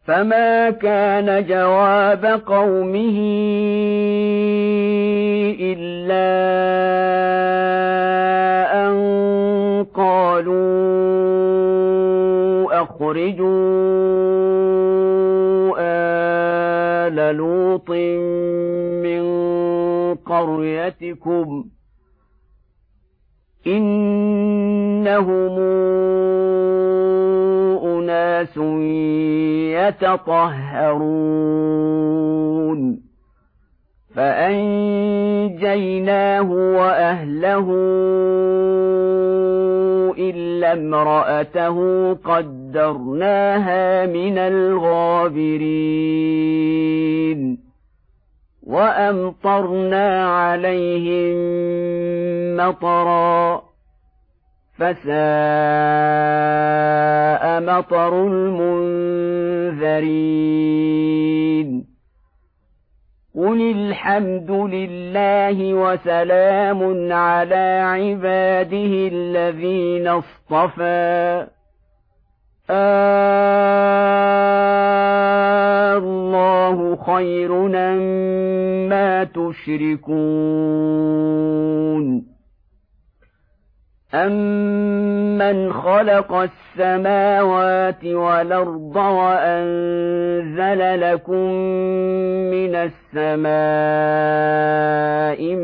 فما كان جواب قومه إلا أن قالوا أخرجوا آل لوط من قريتكم إنهم أناس يتطهرون فأنجيناه وأهله إلا امرأته قدرناها من الغابرين وأمطرنا عليهم مطرا فساء مطر المنذرين قل الحمد لله وسلام على عباده الذين اصطفى الله خير أما تشركون أَمَّنْ خَلَقَ السَّمَاوَاتِ وَالْأَرْضَ وَأَنزَلَ لَكُم مِّنَ السَّمَاءِ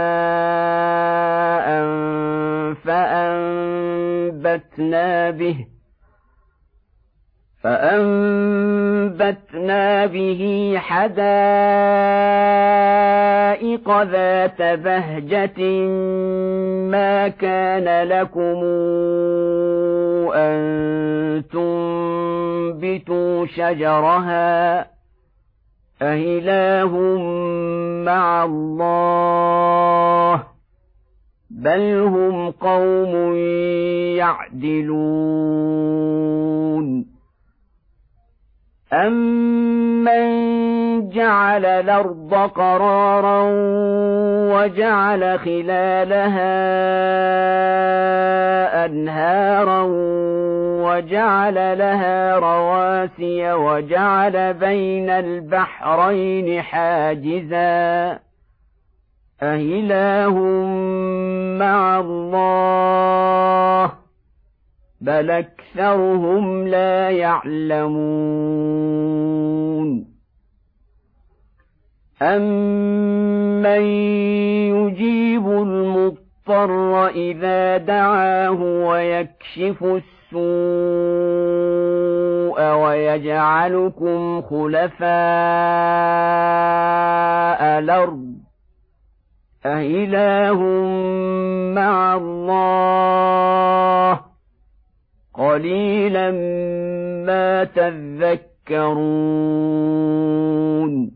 مَاءً فأنبتنا به حدائق ذات بهجة ما كان لكم أن تنبتوا شجرها أإله مع الله بل هم قوم يعدلون أَمَّنْ جَعَلَ الْأَرْضَ قَرَارًا وَجَعَلَ خِلَالَهَا أَنْهَارًا وَجَعَلَ لَهَا رَوَاسِيَ وَجَعَلَ بَيْنَ الْبَحْرَيْنِ حَاجِزًا أَإِلَٰهٌ مَّعَ اللَّهِ بل أكثرهم لا يعلمون أَمَّن يجيب المضطر إذا دعاه ويكشف السوء ويجعلكم خلفاء الأرض أإله مع الله قليلا ما تذكرون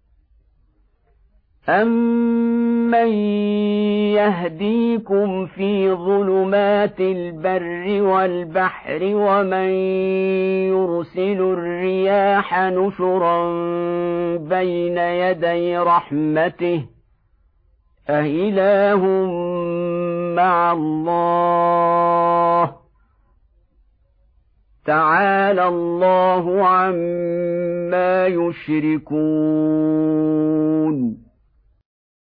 أَمَّن يهديكم في ظلمات البر والبحر ومن يرسل الرياح نشرا بين يدي رحمته أإله مع الله تعالى الله عما يشركون